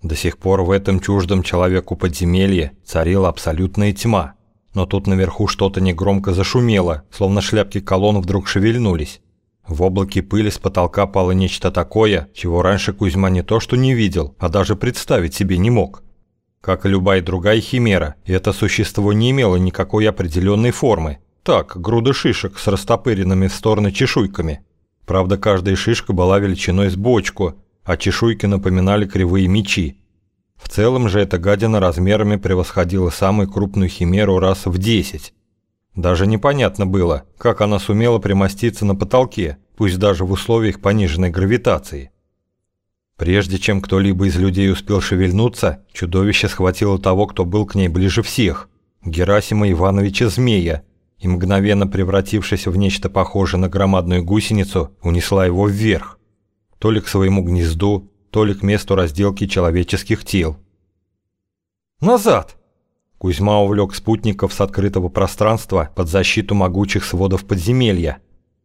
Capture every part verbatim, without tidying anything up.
До сих пор в этом чуждом человеку подземелье царила абсолютная тьма, но тут наверху что-то негромко зашумело, словно шляпки колонн вдруг шевельнулись. В облаке пыли с потолка пало нечто такое, чего раньше Кузьма не то что не видел, а даже представить себе не мог. Как и любая другая химера, это существо не имело никакой определенной формы. Так, груда шишек с растопыренными в стороны чешуйками. Правда, каждая шишка была величиной с бочку, а чешуйки напоминали кривые мечи. В целом же эта гадина размерами превосходила самую крупную химеру раз в десять. Даже непонятно было, как она сумела примоститься на потолке, пусть даже в условиях пониженной гравитации. Прежде чем кто-либо из людей успел шевельнуться, чудовище схватило того, кто был к ней ближе всех, Герасима Ивановича Змея, и, мгновенно превратившись в нечто похожее на громадную гусеницу, унесла его вверх. То ли к своему гнезду, то ли к месту разделки человеческих тел. «Назад!» Кузьма увлек спутников с открытого пространства под защиту могучих сводов подземелья.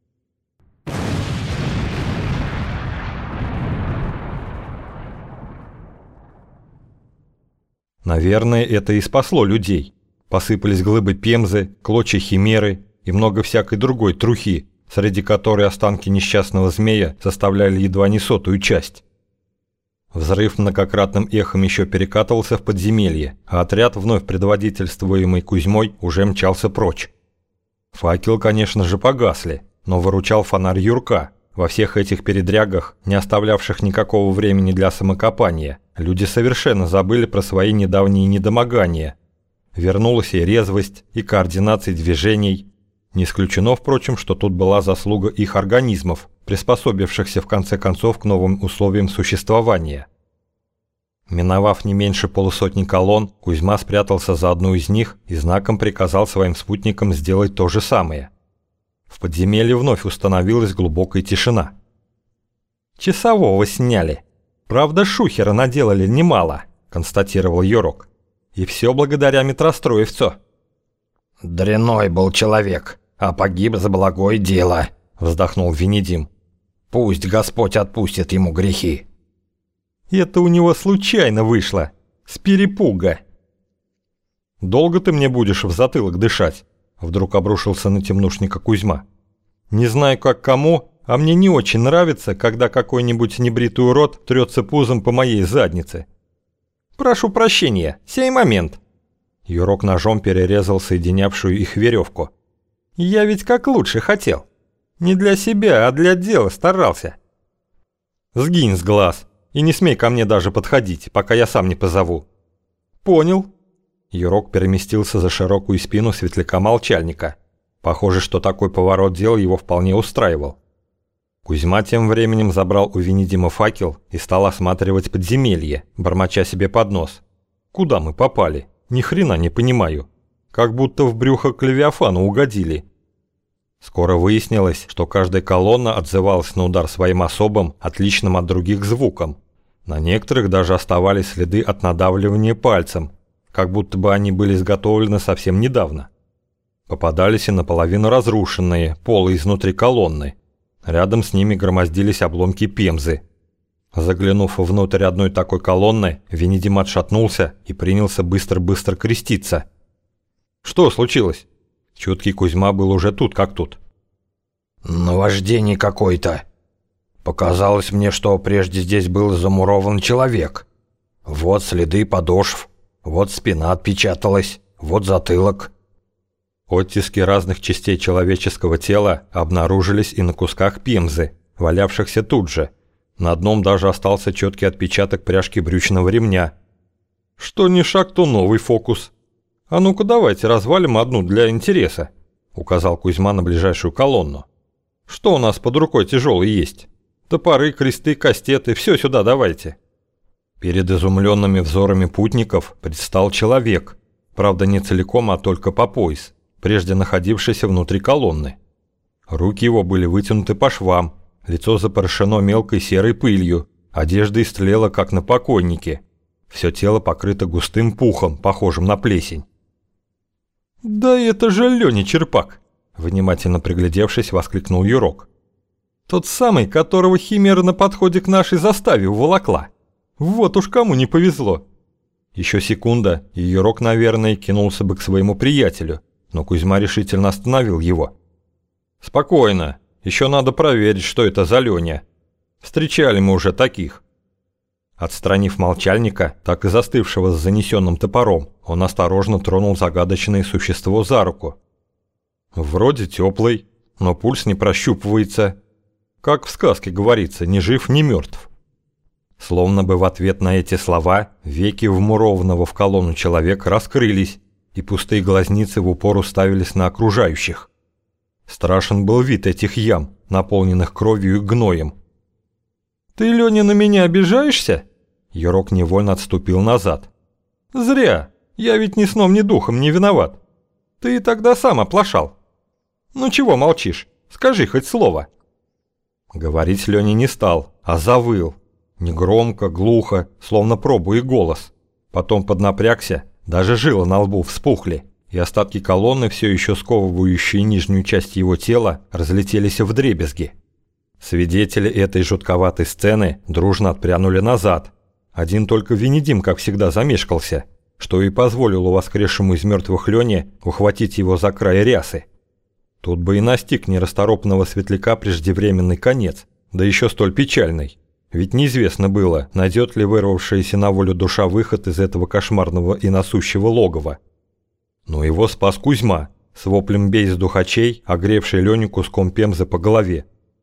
Наверное, это и спасло людей. Посыпались глыбы пемзы, клочья химеры и много всякой другой трухи, среди которой останки несчастного змея составляли едва не сотую часть. Взрыв многократным эхом еще перекатывался в подземелье, а отряд, вновь предводительствуемый Кузьмой, уже мчался прочь. Факелы, конечно же, погасли, но выручал фонарь Юрка. Во всех этих передрягах, не оставлявших никакого времени для самокопания, люди совершенно забыли про свои недавние недомогания. Вернулась и резвость, и координация движений. Не исключено, впрочем, что тут была заслуга их организмов, приспособившихся в конце концов к новым условиям существования. Миновав не меньше полусотни колонн, Кузьма спрятался за одну из них и знаком приказал своим спутникам сделать то же самое. В подземелье вновь установилась глубокая тишина. «Часового сняли. Правда, шухера наделали немало», – констатировал Йорок. «И все благодаря метростроевцу». «Дряной был человек, а погиб за благое дело», – вздохнул Венедим. «Пусть Господь отпустит ему грехи». «Это у него случайно вышло, с перепуга». «Долго ты мне будешь в затылок дышать?» – вдруг обрушился на темнушника Кузьма. «Не знаю, как кому, а мне не очень нравится, когда какой-нибудь небритый урод трется пузом по моей заднице». «Прошу прощения, сей момент». Юрок ножом перерезал соединявшую их веревку. «Я ведь как лучше хотел. Не для себя, а для дела старался». «Сгинь с глаз и не смей ко мне даже подходить, пока я сам не позову». «Понял». Юрок переместился за широкую спину светляка-молчальника. Похоже, что такой поворот дел его вполне устраивал. Кузьма тем временем забрал у Венедима факел и стал осматривать подземелье, бормоча себе под нос. «Куда мы попали? Ни хрена не понимаю. Как будто в брюхо к Левиафану угодили». Скоро выяснилось, что каждая колонна отзывалась на удар своим особым, отличным от других звуком. На некоторых даже оставались следы от надавливания пальцем, как будто бы они были изготовлены совсем недавно. Попадались и наполовину разрушенные полы изнутри колонны. Рядом с ними громоздились обломки пемзы. Заглянув внутрь одной такой колонны, Венедим отшатнулся и принялся быстро-быстро креститься. «Что случилось?» Чуткий Кузьма был уже тут как тут. «Наваждение какое-то. Показалось мне, что прежде здесь был замурован человек. Вот следы подошв, вот спина отпечаталась, вот затылок». Оттиски разных частей человеческого тела обнаружились и на кусках пемзы, валявшихся тут же. На одном даже остался четкий отпечаток пряжки брючного ремня. «Что ни шаг, то новый фокус. А ну-ка давайте развалим одну для интереса», — указал Кузьма на ближайшую колонну. «Что у нас под рукой тяжелый есть? Топоры, кресты, кастеты, все сюда давайте». Перед изумленными взорами путников предстал человек, правда не целиком, а только по пояс, прежде находившийся внутри колонны. Руки его были вытянуты по швам, лицо запорошено мелкой серой пылью, одежда истлела, как на покойнике. Все тело покрыто густым пухом, похожим на плесень. «Да это же Леня Черпак!» – внимательно приглядевшись, воскликнул Юрок. «Тот самый, которого химера на подходе к нашей заставе уволокла. Вот уж кому не повезло. Еще секунда, и Юрок, наверное, кинулся бы к своему приятелю, но Кузьма решительно остановил его. «Спокойно, еще надо проверить, что это за Леня. Встречали мы уже таких». Отстранив молчальника, так и застывшего с занесенным топором, он осторожно тронул загадочное существо за руку. Вроде теплый, но пульс не прощупывается. Как в сказке говорится, ни жив, ни мертв. Словно бы в ответ на эти слова веки вмурованного в колонну человека раскрылись, и пустые глазницы в упор уставились на окружающих. Страшен был вид этих ям, наполненных кровью и гноем. «Ты, Леня, на меня обижаешься?» Юрок невольно отступил назад. «Зря, я ведь ни сном, ни духом не виноват. Ты тогда сам оплошал. Ну чего молчишь? Скажи хоть слово». Говорить Леня не стал, а завыл. Негромко, глухо, словно пробуя голос. Потом поднапрягся, даже жилы на лбу вспухли, и остатки колонны, все еще сковывающие нижнюю часть его тела, разлетелись вдребезги. Свидетели этой жутковатой сцены дружно отпрянули назад. Один только Венедим, как всегда, замешкался, что и позволило воскресшему из мертвых Лене ухватить его за край рясы. Тут бы и настиг нерасторопного светляка преждевременный конец, да еще столь печальный. Ведь неизвестно было, найдет ли вырвавшаяся на волю душа выход из этого кошмарного и насущего логова. Но его спас Кузьма, с воплем «бей с духачей», огревший Леню куском пемзы по голове.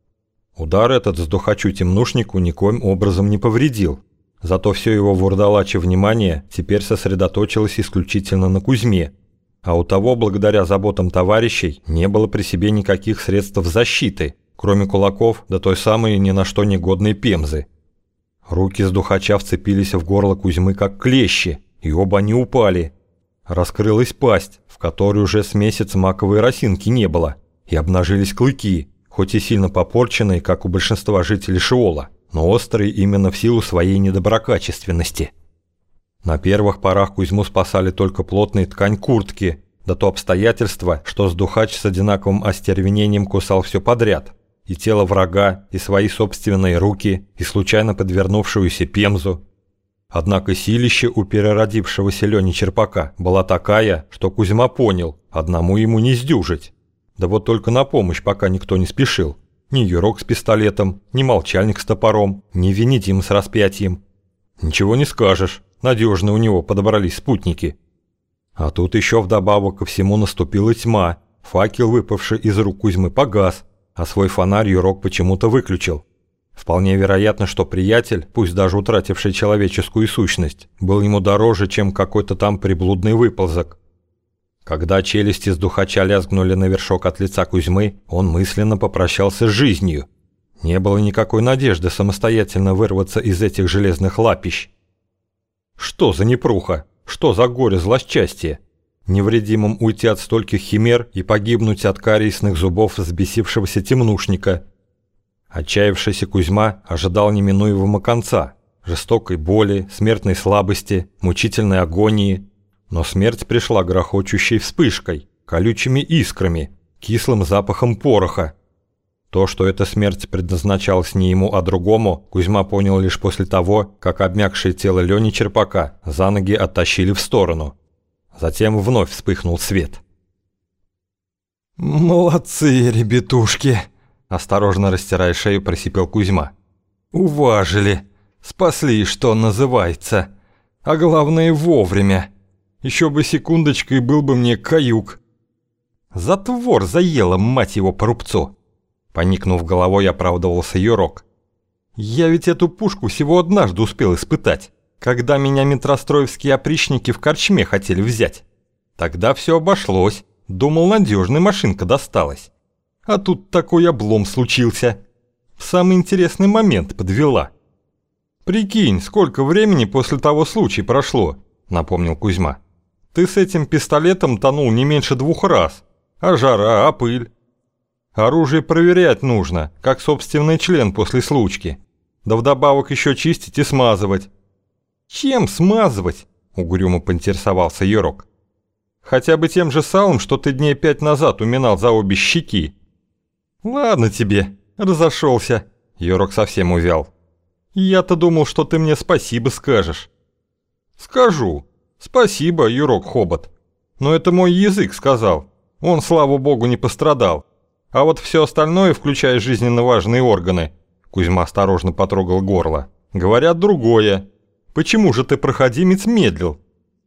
Удар этот с духачу-темнушнику никоим образом не повредил, зато все его вурдалачье внимание теперь сосредоточилось исключительно на Кузьме, а у того, благодаря заботам товарищей, не было при себе никаких средств защиты, кроме кулаков да той самой ни на что негодной пемзы. Руки с духача вцепились в горло Кузьмы как клещи, и оба они упали. Раскрылась пасть, в которой уже с месяц маковой росинки не было, и обнажились клыки, хоть и сильно попорченные, как у большинства жителей Шиола, но острые именно в силу своей недоброкачественности. На первых порах Кузьму спасали только плотная ткань куртки, да то обстоятельство, что сдухач с одинаковым остервенением кусал все подряд, и тело врага, и свои собственные руки, и случайно подвернувшуюся пемзу. Однако силище у переродившегося Лени Черпака была такая, что Кузьма понял, одному ему не сдюжить. Да вот только на помощь пока никто не спешил. Ни Юрок с пистолетом, ни молчальник с топором, ни Венедим с распятием. Ничего не скажешь, надежно у него подобрались спутники. А тут еще вдобавок ко всему наступила тьма, факел, выпавший из рук Кузьмы, погас, а свой фонарь Юрок почему-то выключил. Вполне вероятно, что приятель, пусть даже утративший человеческую сущность, был ему дороже, чем какой-то там приблудный выползок. Когда челюсти с духача лязгнули на вершок от лица Кузьмы, он мысленно попрощался с жизнью. Не было никакой надежды самостоятельно вырваться из этих железных лапищ. Что за непруха? Что за горе злосчастье? Невредимым уйти от стольких химер и погибнуть от кариесных зубов взбесившегося темнушника. Отчаявшийся Кузьма ожидал неминуемого конца, жестокой боли, смертной слабости, мучительной агонии. Но смерть пришла грохочущей вспышкой, колючими искрами, кислым запахом пороха. То, что эта смерть предназначалась не ему, а другому, Кузьма понял лишь после того, как обмякшее тело Лени Черпака за ноги оттащили в сторону. Затем вновь вспыхнул свет. «Молодцы, ребятушки!» – осторожно растирая шею, просипел Кузьма. «Уважили, спасли, что называется, а главное вовремя. Еще бы секундочка и был бы мне каюк». «Затвор заела, мать его, по рубцу!» Поникнув головой, оправдывался Юрок. «Я ведь эту пушку всего однажды успел испытать, когда меня метростроевские опричники в корчме хотели взять. Тогда все обошлось, думал, надежная машинка досталась. А тут такой облом случился. В самый интересный момент подвела». «Прикинь, сколько времени после того случая прошло», — напомнил Кузьма. «Ты с этим пистолетом тонул не меньше двух раз. А жара, а пыль. Оружие проверять нужно, как собственный член после случки. Да вдобавок еще чистить и смазывать». «Чем смазывать?» — угрюмо поинтересовался Юрок. «Хотя бы тем же салом, что ты дней пять назад уминал за обе щеки». «Ладно тебе, разошелся», — Юрок совсем увял. Я-то думал, что ты мне спасибо скажешь. Скажу. Спасибо, Юрок Хобот. Но это мой язык сказал. Он, слава богу, не пострадал. А вот все остальное, включая жизненно важные органы, Кузьма осторожно потрогал горло, говорят другое. Почему же ты, проходимец, медлил?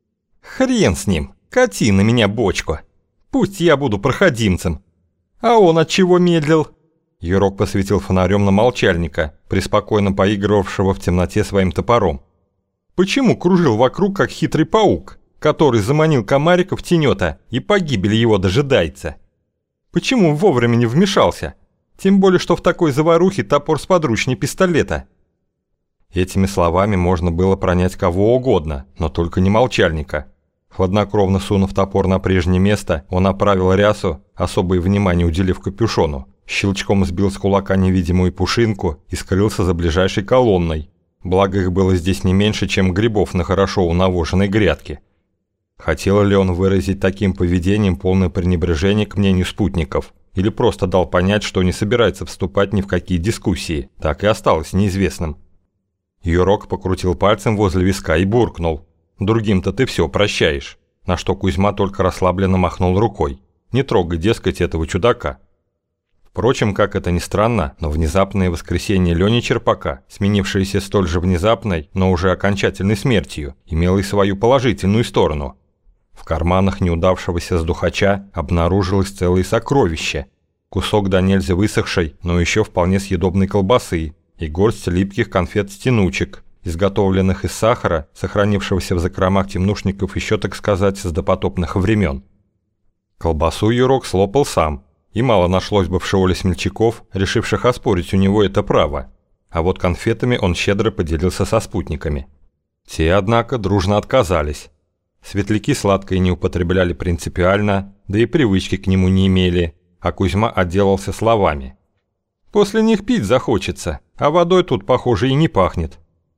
Хрен с ним, кати на меня бочку. Пусть я буду проходимцем. А он от чего медлил? Юрок посветил фонарем на молчальника, преспокойно поигрывавшего в темноте своим топором. Почему кружил вокруг, как хитрый паук, который заманил комарика в тенета и погибель его дожидается? Почему вовремя не вмешался? Тем более, что в такой заварухе топор сподручнее пистолета. Этими словами можно было пронять кого угодно, но только не молчальника. Хладнокровно сунув топор на прежнее место, он оправил рясу, особое внимание уделив капюшону, щелчком сбил с кулака невидимую пушинку и скрылся за ближайшей колонной. Благо их было здесь не меньше, чем грибов на хорошо унавоженной грядке. Хотел ли он выразить таким поведением полное пренебрежение к мнению спутников, или просто дал понять, что не собирается вступать ни в какие дискуссии, так и осталось неизвестным. Юрок покрутил пальцем возле виска и буркнул: «Другим-то ты все прощаешь», на что Кузьма только расслабленно махнул рукой: «Не трогай, дескать, этого чудака». Впрочем, как это ни странно, но внезапное воскресение Лёни Черпака, сменившееся столь же внезапной, но уже окончательной смертью, имело и свою положительную сторону. В карманах неудавшегося сдухача обнаружилось целое сокровище: кусок до нельзя высохшей, но еще вполне съедобной колбасы и горсть липких конфет-стянучек, изготовленных из сахара, сохранившегося в закромах темнушников еще, так сказать, с допотопных времен. Колбасу Юрок слопал сам, и мало нашлось бы в шеоле смельчаков, решивших оспорить у него это право. А вот конфетами он щедро поделился со спутниками. Те, однако, дружно отказались. Светляки сладкое не употребляли принципиально, да и привычки к нему не имели, а Кузьма отделался словами: «После них пить захочется, а водой тут, похоже, и не пахнет».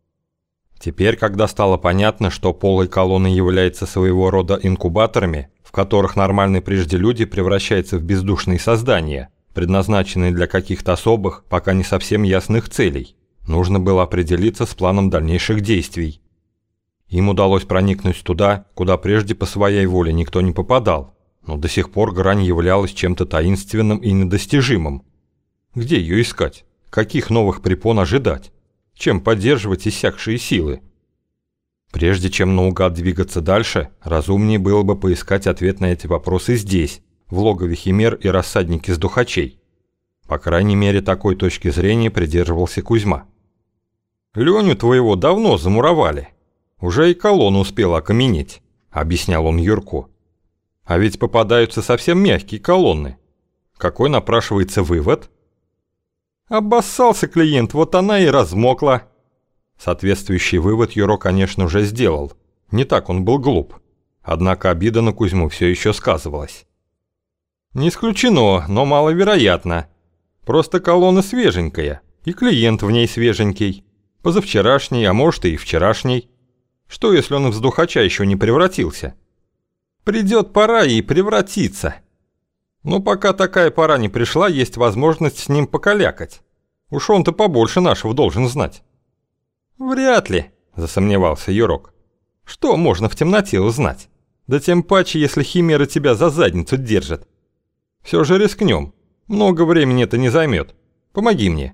Теперь, когда стало понятно, что полой колонны является своего рода инкубаторами, в которых нормальные прежде люди превращаются в бездушные создания, предназначенные для каких-то особых, пока не совсем ясных целей, нужно было определиться с планом дальнейших действий. Им удалось проникнуть туда, куда прежде по своей воле никто не попадал, но до сих пор грань являлась чем-то таинственным и недостижимым. Где ее искать? Каких новых препон ожидать? Чем поддерживать иссякшие силы? Прежде чем наугад двигаться дальше, разумнее было бы поискать ответ на эти вопросы здесь, в логове химер и рассаднике сдухачей. По крайней мере, такой точки зрения придерживался Кузьма. «Леню твоего давно замуровали. Уже и колонна успела окаменеть», — объяснял он Юрку. «А ведь попадаются совсем мягкие колонны. Какой напрашивается вывод?» «Обоссался клиент, вот она и размокла». Соответствующий вывод Юро, конечно, уже сделал. Не так он был глуп. Однако обида на Кузьму все еще сказывалась. «Не исключено, но маловероятно. Просто колонна свеженькая, и клиент в ней свеженький. Позавчерашний, а может и вчерашний. Что, если он в вздухача еще не превратился? Придет пора и превратиться. Но пока такая пора не пришла, есть возможность с ним покалякать. Уж он-то побольше нашего должен знать». «Вряд ли», – засомневался Юрок. «Что можно в темноте узнать? Да тем паче, если химера тебя за задницу держит. Все же рискнем. Много времени это не займет. Помоги мне».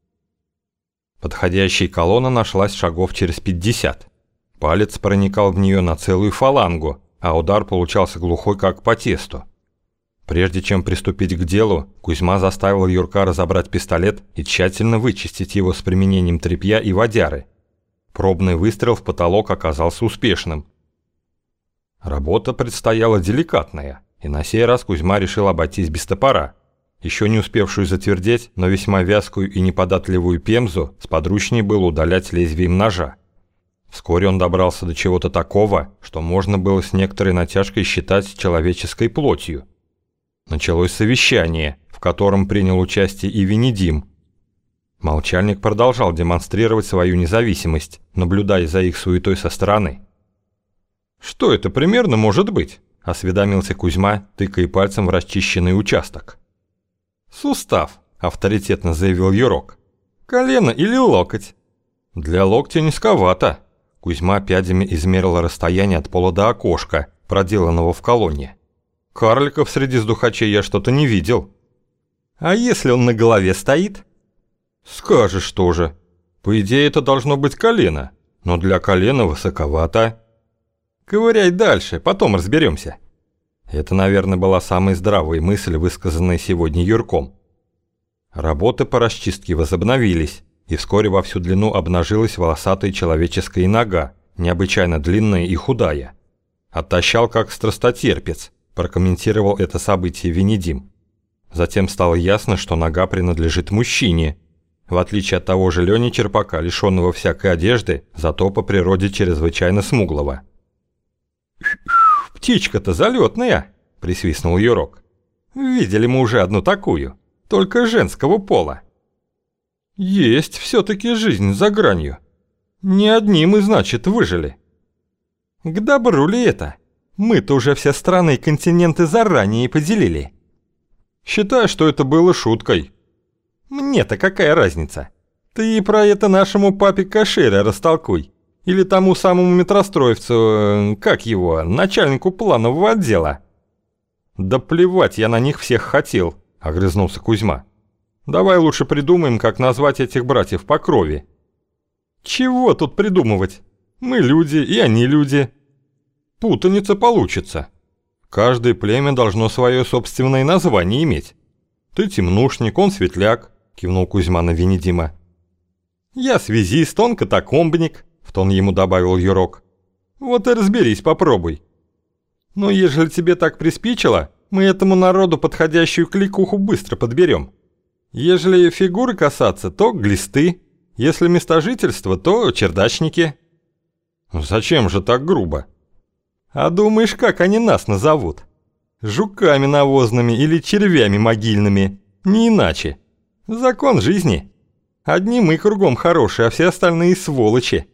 Подходящая колонна нашлась шагов через пятьдесят. Палец проникал в нее на целую фалангу, а удар получался глухой, как по тесту. Прежде чем приступить к делу, Кузьма заставил Юрка разобрать пистолет и тщательно вычистить его с применением тряпья и водяры. Пробный выстрел в потолок оказался успешным. Работа предстояла деликатная, и на сей раз Кузьма решил обойтись без топора. Еще не успевшую затвердеть, но весьма вязкую и неподатливую пемзу сподручнее было удалять лезвием ножа. Вскоре он добрался до чего-то такого, что можно было с некоторой натяжкой считать человеческой плотью. Началось совещание, в котором принял участие и Венедим. Молчальник продолжал демонстрировать свою независимость, наблюдая за их суетой со стороны. «Что это примерно может быть?» – осведомился Кузьма, тыкая пальцем в расчищенный участок. «Сустав», – авторитетно заявил Юрок. «Колено или локоть? Для локтя низковато. Кузьма пядями измерил расстояние от пола до окошка, проделанного в колонне. Карликов среди сдухачей я что-то не видел. А если он на голове стоит? Скажешь тоже. По идее, это должно быть колено, но для колена высоковато. Ковыряй дальше, потом разберемся. Это, наверное, была самая здравая мысль, высказанная сегодня Юрком. Работы по расчистке возобновились, и вскоре во всю длину обнажилась волосатая человеческая нога, необычайно длинная и худая. «Оттащал как страстотерпец», прокомментировал это событие Венедим. Затем стало ясно, что нога принадлежит мужчине, в отличие от того же Лени Черпака, лишенного всякой одежды, зато по природе чрезвычайно смуглого. «Птичка-то залетная!» – присвистнул Юрок. «Видели мы уже одну такую, только женского пола». «Есть все-таки жизнь за гранью. Не одни мы, значит, выжили». «К добру ли это? Мы-то уже все страны и континенты заранее поделили». «Считай, что это было шуткой». «Мне-то какая разница? Ты про это нашему папе Кашире растолкуй. Или тому самому метростроевцу, как его, начальнику планового отдела». «Да плевать я на них всех хотел», — огрызнулся Кузьма. «Давай лучше придумаем, как назвать этих братьев по крови». «Чего тут придумывать? Мы люди, и они люди». «Путаница получится. Каждое племя должно свое собственное название иметь. Ты темнушник, он светляк», — кивнул Кузьма на Венедима. «Я связист, он катакомбник», — в тон ему добавил Юрок. «Вот и разберись, попробуй. Но ежели тебе так приспичило, мы этому народу подходящую кликуху быстро подберем. Ежели фигуры касаться, то глисты, если место жительства, то чердачники». «Зачем же так грубо?» «А думаешь, как они нас назовут? Жуками навозными или червями могильными, не иначе. Закон жизни. Одни мы кругом хорошие, а все остальные сволочи».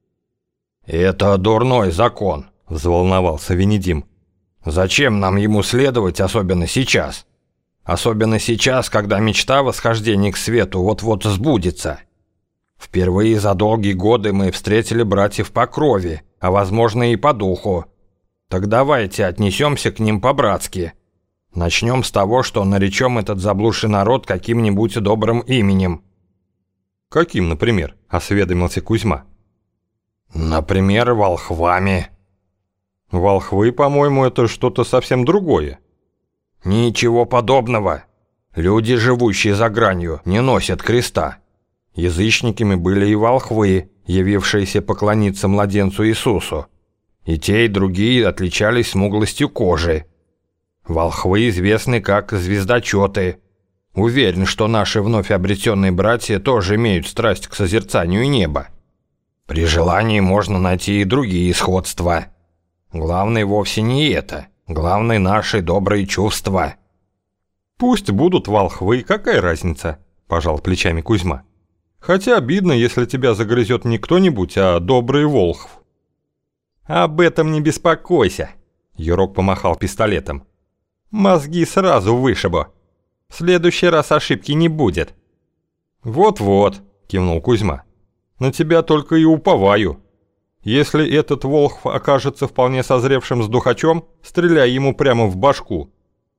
«Это дурной закон», — взволновался Венедим. «Зачем нам ему следовать, особенно сейчас? Особенно сейчас, когда мечта восхождения к свету вот-вот сбудется. Впервые за долгие годы мы встретили братьев по крови, а возможно и по духу. Так давайте отнесемся к ним по-братски. Начнем с того, что наречем этот заблудший народ каким-нибудь добрым именем». «Каким, например?» – осведомился Кузьма. «Например, волхвами». «Волхвы, по-моему, это что-то совсем другое». «Ничего подобного. Люди, живущие за гранью, не носят креста. Язычниками были и волхвы, явившиеся поклониться младенцу Иисусу. И те, и другие отличались смуглостью кожи. Волхвы известны как звездочеты. Уверен, что наши вновь обретенные братья тоже имеют страсть к созерцанию неба. При желании можно найти и другие сходства. Главное вовсе не это. Главное наши добрые чувства». «Пусть будут волхвы, какая разница?» – пожал плечами Кузьма. «Хотя обидно, если тебя загрызет не кто-нибудь, а добрый волхв». «Об этом не беспокойся», – Юрок помахал пистолетом. «Мозги сразу вышибу. В следующий раз ошибки не будет». «Вот-вот», – кивнул Кузьма. «На тебя только и уповаю. Если этот волхв окажется вполне созревшим сдухачом, стреляй ему прямо в башку».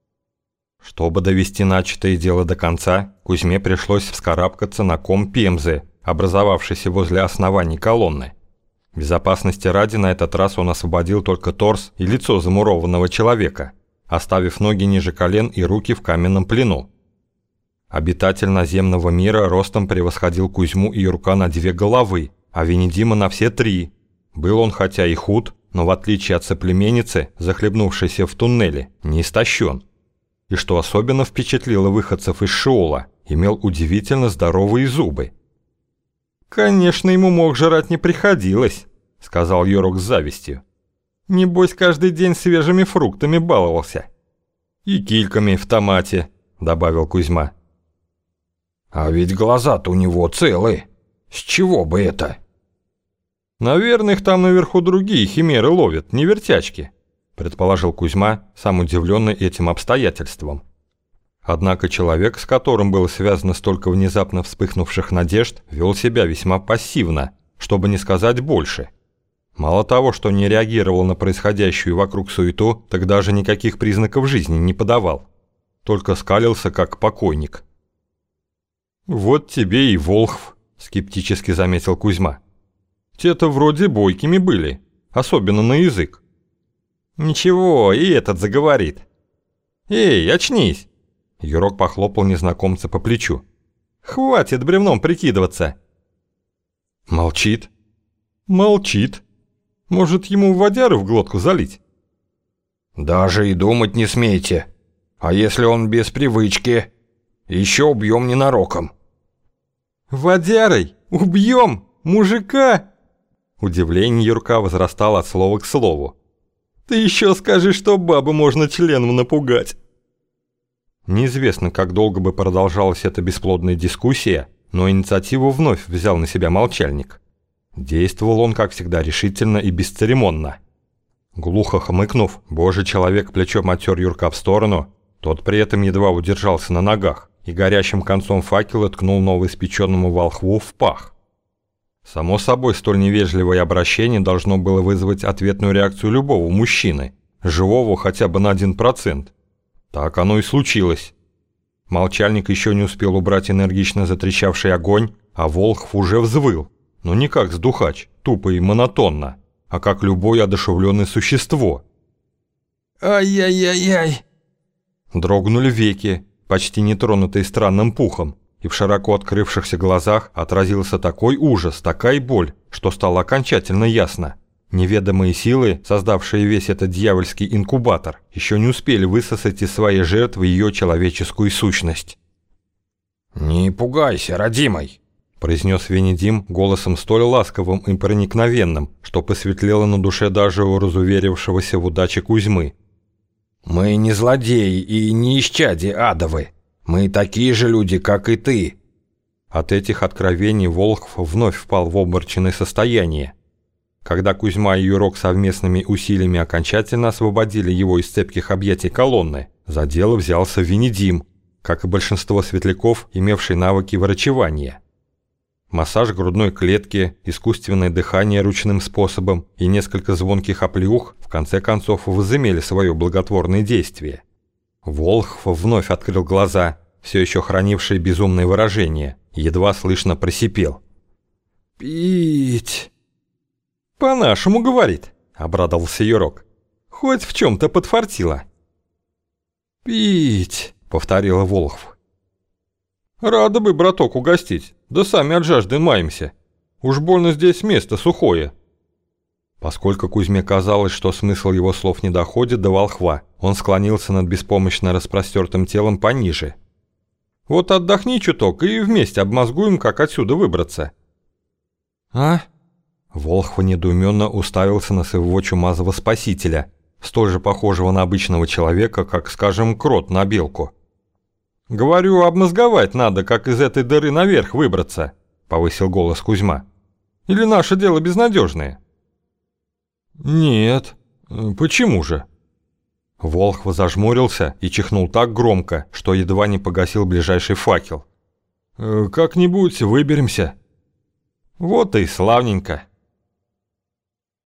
Чтобы довести начатое дело до конца, Кузьме пришлось вскарабкаться на ком пемзы, образовавшийся возле оснований колонны. Безопасности ради на этот раз он освободил только торс и лицо замурованного человека, оставив ноги ниже колен и руки в каменном плену. Обитатель наземного мира ростом превосходил Кузьму и Юрка на две головы, а Венедима на все три. Был он хотя и худ, но в отличие от соплеменницы, захлебнувшейся в туннеле, не истощен. И что особенно впечатлило выходцев из Шеола, имел удивительно здоровые зубы. «Конечно, ему мог жрать не приходилось», — сказал Юрок с завистью. «Небось, каждый день свежими фруктами баловался». «И кильками в томате», — добавил Кузьма. «А ведь глаза-то у него целы. С чего бы это?» «Наверное, их там наверху другие химеры ловят, не вертячки», — предположил Кузьма, сам удивленный этим обстоятельством. Однако человек, с которым было связано столько внезапно вспыхнувших надежд, вел себя весьма пассивно, чтобы не сказать больше. Мало того, что не реагировал на происходящую вокруг суету, так даже никаких признаков жизни не подавал. Только скалился, как покойник. «Вот тебе и Волхв», — скептически заметил Кузьма. «Те-то вроде бойкими были, особенно на язык». «Ничего, и этот заговорит». «Эй, очнись!» Юрок похлопал незнакомца по плечу. «Хватит бревном прикидываться!» «Молчит?» «Молчит. Может, ему водяры в глотку залить?» «Даже и думать не смейте. А если он без привычки? Еще убьем ненароком». «Водярой? Убьем? Мужика?» Удивление Юрка возрастало от слова к слову. «Ты еще скажи, что бабу можно членом напугать». Неизвестно, как долго бы продолжалась эта бесплодная дискуссия, но инициативу вновь взял на себя молчальник. Действовал он, как всегда, решительно и бесцеремонно. Глухо хмыкнув, божий человек плечом оттер Юрка в сторону, тот при этом едва удержался на ногах и горящим концом факела ткнул новоиспеченному волхву в пах. Само собой, столь невежливое обращение должно было вызвать ответную реакцию любого мужчины, живого хотя бы на один процент. Так оно и случилось. Молчальник еще не успел убрать энергично затрещавший огонь, а волхв уже взвыл, но не как сдухач, тупо и монотонно, а как любое одушевленное существо. «Ай-яй-яй-яй!» Дрогнули веки, почти не тронутые странным пухом, и в широко открывшихся глазах отразился такой ужас, такая боль, что стало окончательно ясно. Неведомые силы, создавшие весь этот дьявольский инкубатор, еще не успели высосать из своей жертвы ее человеческую сущность. «Не пугайся, родимый», — произнес Венедим голосом столь ласковым и проникновенным, что посветлело на душе даже у разуверившегося в удаче Кузьмы. «Мы не злодеи и не исчадие адовы. Мы такие же люди, как и ты». От этих откровений Волхв вновь впал в обморочное состояние. Когда Кузьма и Юрок совместными усилиями окончательно освободили его из цепких объятий колонны, за дело взялся Венедим, как и большинство светляков, имевший навыки врачевания. Массаж грудной клетки, искусственное дыхание ручным способом и несколько звонких оплеух в конце концов возымели свое благотворное действие. Волхв вновь открыл глаза, все еще хранившие безумное выражение, едва слышно просипел. «Пить!» «По-нашему, говорит», — обрадовался Юрок. «Хоть в чем-то подфартило». «Пить», — повторила Волхв. «Рада бы, браток, угостить, да сами от жажды маемся. Уж больно здесь место сухое». Поскольку Кузьме казалось, что смысл его слов не доходит до волхва, он склонился над беспомощно распростертым телом пониже. «Вот отдохни чуток и вместе обмозгуем, как отсюда выбраться». «А?» Волхв недоуменно уставился на своего чумазого спасителя, столь же похожего на обычного человека, как, скажем, крот на белку. «Говорю, обмозговать надо, как из этой дыры наверх выбраться», — повысил голос Кузьма. «Или наше дело безнадежное?» «Нет. Почему же?» Волхв зажмурился и чихнул так громко, что едва не погасил ближайший факел. «Как-нибудь выберемся». «Вот и славненько».